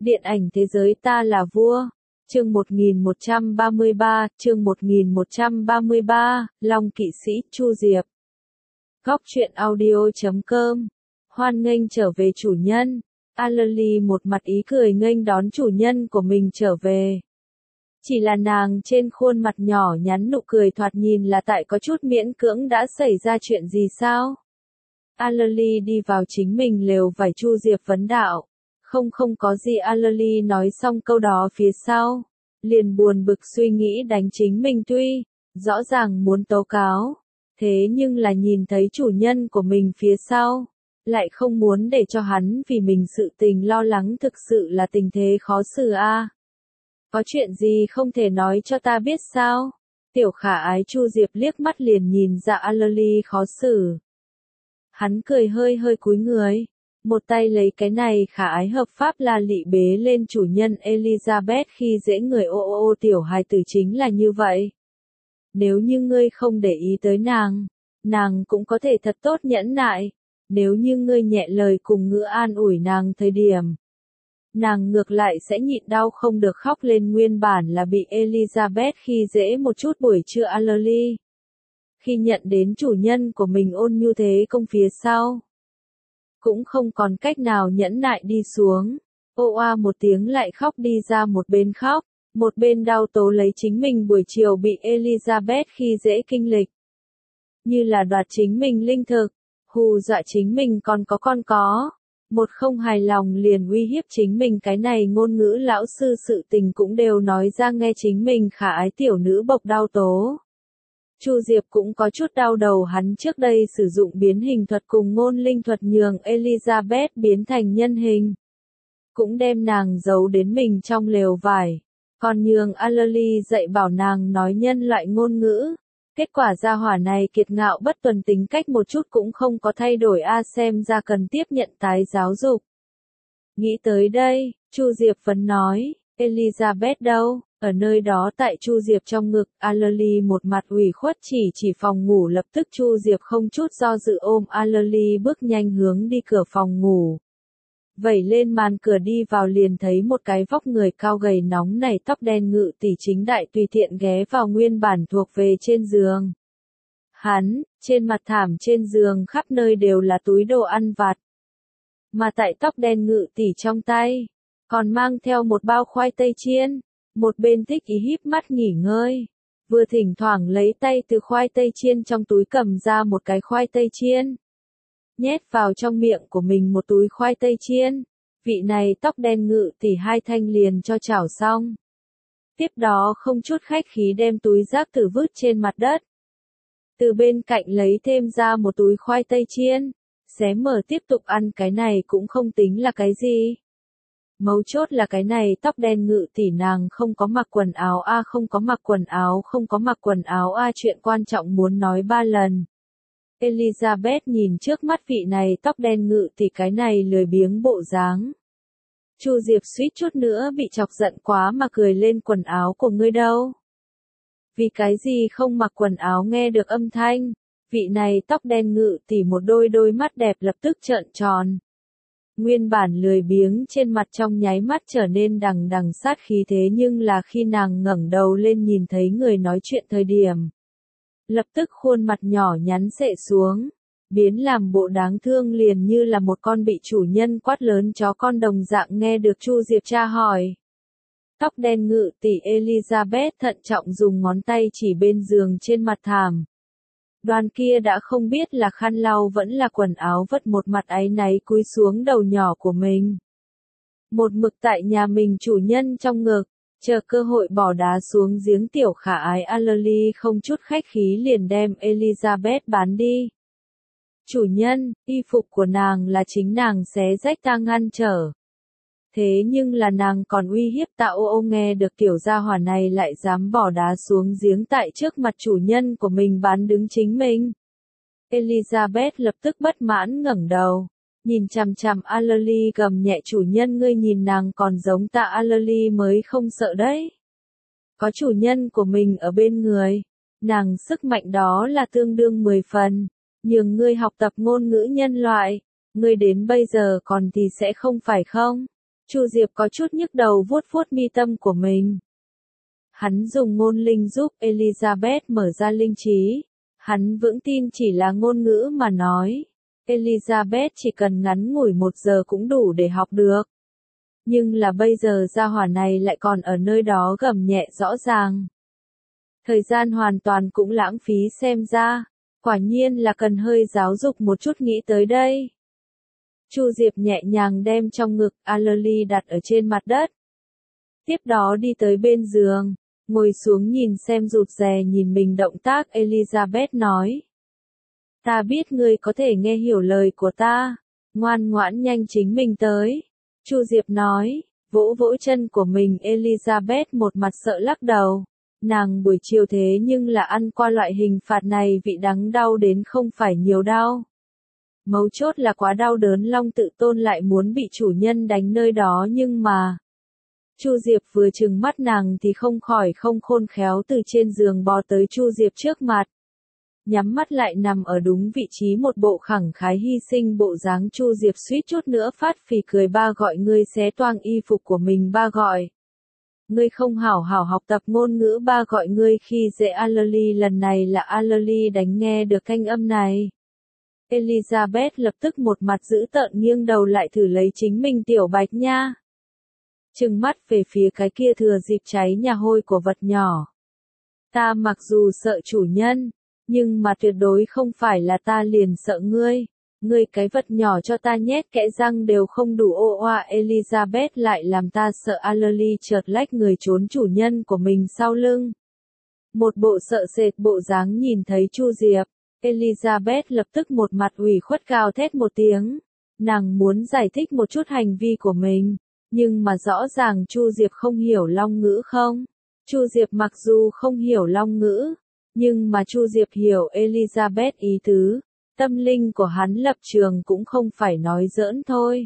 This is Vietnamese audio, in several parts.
Điện ảnh thế giới ta là vua. Chương 1133, Long Kỵ Sĩ, Chu Diệp. Góc truyện audio.com. Hoan nghênh trở về chủ nhân. Aloli một mặt ý cười nghênh đón chủ nhân của mình trở về. Chỉ là nàng trên khuôn mặt nhỏ nhắn nụ cười thoạt nhìn là tại có chút miễn cưỡng. Đã xảy ra chuyện gì sao? Aloli đi vào chính mình lều vải. Chu Diệp vấn đạo. Không có gì. Aloli nói xong câu đó phía sau, liền buồn bực suy nghĩ đánh chính mình, tuy rõ ràng muốn tố cáo, thế nhưng là nhìn thấy chủ nhân của mình phía sau, lại không muốn để cho hắn vì mình sự tình lo lắng, thực sự là tình thế khó xử a. Có chuyện gì không thể nói cho ta biết sao? Tiểu khả ái Chu Diệp liếc mắt liền nhìn ra Aloli khó xử. Hắn cười hơi cúi người, một tay lấy cái này khả ái hợp pháp la lị bế lên chủ nhân Elizabeth khi dễ người. Ô tiểu hài tử chính là như vậy. Nếu như ngươi không để ý tới nàng cũng có thể thật tốt nhẫn nại. Nếu như ngươi nhẹ lời cùng ngữ an ủi nàng thời điểm, nàng ngược lại sẽ nhịn đau không được khóc lên. Nguyên bản là bị Elizabeth khi dễ một chút buổi trưa Aloli, khi nhận đến chủ nhân của mình ôn nhu thế công phía sau, cũng không còn cách nào nhẫn nại đi xuống. Ô oa một tiếng lại khóc đi ra, một bên khóc, một bên đau tố lấy chính mình buổi chiều bị Elizabeth khi dễ kinh lịch. Như là đoạt chính mình linh thực, hù dọa chính mình còn có. Một không hài lòng liền uy hiếp chính mình, cái này ngôn ngữ lão sư sự tình cũng đều nói ra, nghe chính mình khả ái tiểu nữ bộc đau tố. Chu Diệp cũng có chút đau đầu, hắn trước đây sử dụng biến hình thuật cùng ngôn linh thuật nhường Elizabeth biến thành nhân hình, cũng đem nàng giấu đến mình trong lều vải, còn nhường Aloli dạy bảo nàng nói nhân loại ngôn ngữ. Kết quả gia hỏa này kiệt ngạo bất tuần, tính cách một chút cũng không có thay đổi xem ra cần tiếp nhận tái giáo dục. Nghĩ tới đây, Chu Diệp vẫn nói, Elizabeth đâu? Ở nơi đó. Tại Chu Diệp trong ngực, Aloli một mặt ủy khuất chỉ phòng ngủ. Lập tức Chu Diệp không chút do dự ôm Aloli bước nhanh hướng đi cửa phòng ngủ. Vẩy lên màn cửa đi vào liền thấy một cái vóc người cao gầy nóng nảy tóc đen Ngự tỷ chính đại tùy tiện ghé vào nguyên bản thuộc về trên giường. Hắn, trên mặt thảm trên giường khắp nơi đều là túi đồ ăn vặt. Mà tại tóc đen Ngự tỷ trong tay, còn mang theo một bao khoai tây chiên. Một bên thích ý híp mắt nghỉ ngơi, vừa thỉnh thoảng lấy tay từ khoai tây chiên trong túi cầm ra một cái khoai tây chiên, nhét vào trong miệng của mình một túi khoai tây chiên. Vị này tóc đen Ngự tỷ hai thanh liền cho chảo xong. Tiếp đó không chút khách khí đem túi rác tử vứt trên mặt đất. Từ bên cạnh lấy thêm ra một túi khoai tây chiên, xé mở tiếp tục ăn. Cái này cũng không tính là cái gì. Mấu chốt là cái này tóc đen Ngự tỷ nàng không có mặc quần áo không có mặc quần áo chuyện quan trọng muốn nói 3 lần. Elizabeth nhìn trước mắt vị này tóc đen Ngự tỷ cái này lười biếng bộ dáng. Chu Diệp suýt chút nữa bị chọc giận quá mà cười lên, quần áo của ngươi đâu? Vì cái gì không mặc quần áo? Nghe được âm thanh, vị này tóc đen Ngự tỷ một đôi mắt đẹp lập tức trợn tròn. Nguyên bản lười biếng trên mặt trong nháy mắt trở nên đằng sát khí, thế nhưng là khi nàng ngẩng đầu lên nhìn thấy người nói chuyện thời điểm, lập tức khuôn mặt nhỏ nhắn xệ xuống, biến làm bộ đáng thương, liền như là một con bị chủ nhân quát lớn chó con đồng dạng. Nghe được Chu Diệp tra hỏi, tóc đen Ngự tỷ Elizabeth thận trọng dùng ngón tay chỉ bên giường trên mặt thảm. Đoàn kia đã không biết là khăn lau vẫn là quần áo vất, một mặt áy náy cúi xuống đầu nhỏ của mình. Một mực tại nhà mình chủ nhân trong ngực, chờ cơ hội bỏ đá xuống giếng. Tiểu khả ái Aloli không chút khách khí liền đem Elizabeth bán đi. Chủ nhân, y phục của nàng là chính nàng xé rách ta ngăn trở. Thế nhưng là nàng còn uy hiếp ta. Nghe được tiểu gia hỏa này lại dám bỏ đá xuống giếng tại trước mặt chủ nhân của mình bán đứng chính mình. Elizabeth lập tức bất mãn ngẩng đầu, nhìn chằm chằm Aloli gầm nhẹ, chủ nhân ngươi nhìn nàng còn giống ta. Aloli mới không sợ đấy. Có chủ nhân của mình ở bên người, nàng sức mạnh đó là tương đương 10 phần, nhường ngươi học tập ngôn ngữ nhân loại, ngươi đến bây giờ còn thì sẽ không phải không? Chu Diệp có chút nhức đầu vuốt vuốt mi tâm của mình. Hắn dùng ngôn linh giúp Elizabeth mở ra linh trí. Hắn vững tin chỉ là ngôn ngữ mà nói. Elizabeth chỉ cần ngắn ngủi 1 giờ cũng đủ để học được. Nhưng là bây giờ gia hỏa này lại còn ở nơi đó gầm nhẹ rõ ràng. Thời gian hoàn toàn cũng lãng phí xem ra. Quả nhiên là cần hơi giáo dục một chút nghĩ tới đây. Chu Diệp nhẹ nhàng đem trong ngực Allerly đặt ở trên mặt đất. Tiếp đó đi tới bên giường, ngồi xuống nhìn xem rụt rè nhìn mình động tác Elizabeth nói. Ta biết ngươi có thể nghe hiểu lời của ta, ngoan ngoãn nhanh chính mình tới. Chu Diệp nói, vỗ vỗ chân của mình Elizabeth một mặt sợ lắc đầu. Nàng buổi chiều thế nhưng là ăn qua loại hình phạt này vị đắng đau đến không phải nhiều đau. Mấu chốt là quá đau đớn Long Tự Tôn lại muốn bị chủ nhân đánh nơi đó nhưng mà. Chu Diệp vừa trừng mắt nàng thì không khỏi không khôn khéo từ trên giường bò tới Chu Diệp trước mặt. Nhắm mắt lại nằm ở đúng vị trí một bộ khẳng khái hy sinh bộ dáng Chu Diệp suýt chút nữa phát phì cười ba gọi ngươi xé toang y phục của mình ba gọi. Ngươi không hảo hảo học tập ngôn ngữ ba gọi ngươi khi dễ Allerly lần này là Allerly đánh nghe được thanh âm này. Elizabeth lập tức một mặt dữ tợn nghiêng đầu lại thử lấy chính mình tiểu bạch nha. Trừng mắt về phía cái kia thừa dịp cháy nhà hôi của vật nhỏ. Ta mặc dù sợ chủ nhân, nhưng mà tuyệt đối không phải là ta liền sợ ngươi. Ngươi cái vật nhỏ cho ta nhét kẽ răng đều không đủ ô oa Elizabeth lại làm ta sợ Allerly chợt lách người trốn chủ nhân của mình sau lưng. Một bộ sợ sệt bộ dáng nhìn thấy Chu Diệp. Elizabeth lập tức một mặt ủy khuất gào thét một tiếng. Nàng muốn giải thích một chút hành vi của mình, nhưng mà rõ ràng Chu Diệp không hiểu Long ngữ không? Chu Diệp mặc dù không hiểu Long ngữ, nhưng mà Chu Diệp hiểu Elizabeth ý tứ, tâm linh của hắn lập trường cũng không phải nói giỡn thôi.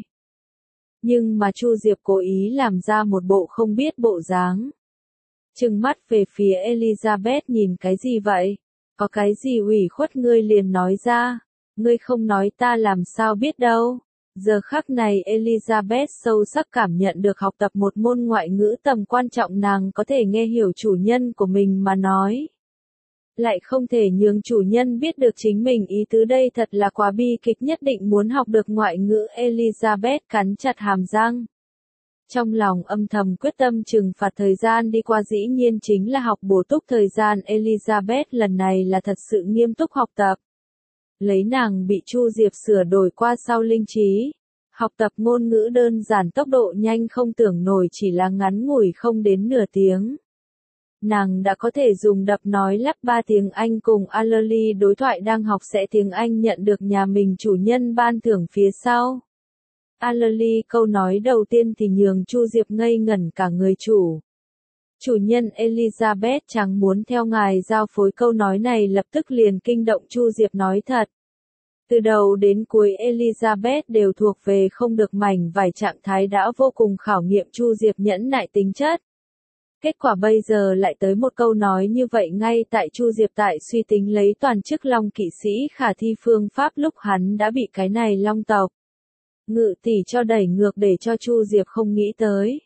Nhưng mà Chu Diệp cố ý làm ra một bộ không biết bộ dáng. Trừng mắt về phía Elizabeth nhìn cái gì vậy? Có cái gì ủy khuất ngươi liền nói ra, ngươi không nói ta làm sao biết đâu. Giờ khắc này Elizabeth sâu sắc cảm nhận được học tập một môn ngoại ngữ tầm quan trọng nàng có thể nghe hiểu chủ nhân của mình mà nói. Lại không thể nhường chủ nhân biết được chính mình ý tứ đây thật là quá bi kịch nhất định muốn học được ngoại ngữ Elizabeth cắn chặt hàm răng. Trong lòng âm thầm quyết tâm trừng phạt thời gian đi qua dĩ nhiên chính là học bổ túc thời gian Elizabeth lần này là thật sự nghiêm túc học tập. Lấy nàng bị Chu Diệp sửa đổi qua sau linh trí. Học tập ngôn ngữ đơn giản tốc độ nhanh không tưởng nổi chỉ là ngắn ngủi không đến nửa tiếng. Nàng đã có thể dùng đập nói lắp 3 tiếng Anh cùng Allerly đối thoại đang học sẽ tiếng Anh nhận được nhà mình chủ nhân ban thưởng phía sau. Allerly câu nói đầu tiên thì nhường Chu Diệp ngây ngẩn cả người chủ. Chủ nhân Elizabeth chẳng muốn theo ngài giao phối câu nói này lập tức liền kinh động Chu Diệp nói thật. Từ đầu đến cuối Elizabeth đều thuộc về không được mảnh vài trạng thái đã vô cùng khảo nghiệm Chu Diệp nhẫn nại tính chất. Kết quả bây giờ lại tới một câu nói như vậy ngay tại Chu Diệp tại suy tính lấy toàn chức Long kỵ sĩ khả thi phương pháp lúc hắn đã bị cái này Long tộc Ngự tỷ cho đẩy ngược để cho Chu Diệp không nghĩ tới.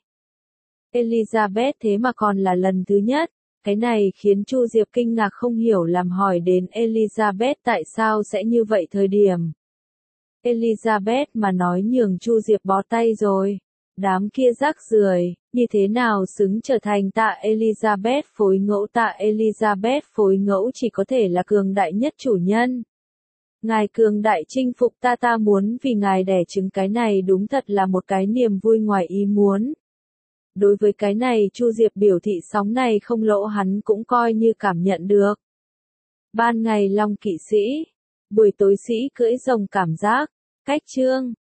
Elizabeth thế mà còn là lần thứ nhất, cái này khiến Chu Diệp kinh ngạc không hiểu làm hỏi đến Elizabeth tại sao sẽ như vậy thời điểm. Elizabeth mà nói nhường Chu Diệp bó tay rồi. Đám kia rác rưởi, như thế nào xứng trở thành tạ Elizabeth phối ngẫu tạ Elizabeth phối ngẫu chỉ có thể là cường đại nhất chủ nhân. Ngài cường đại chinh phục ta muốn vì ngài đẻ trứng cái này đúng thật là một cái niềm vui ngoài ý muốn. Đối với cái này Chu Diệp biểu thị sóng này không lỗ hắn cũng coi như cảm nhận được. Ban ngày Long kỵ sĩ, buổi tối sĩ cưỡi rồng cảm giác, cách chương.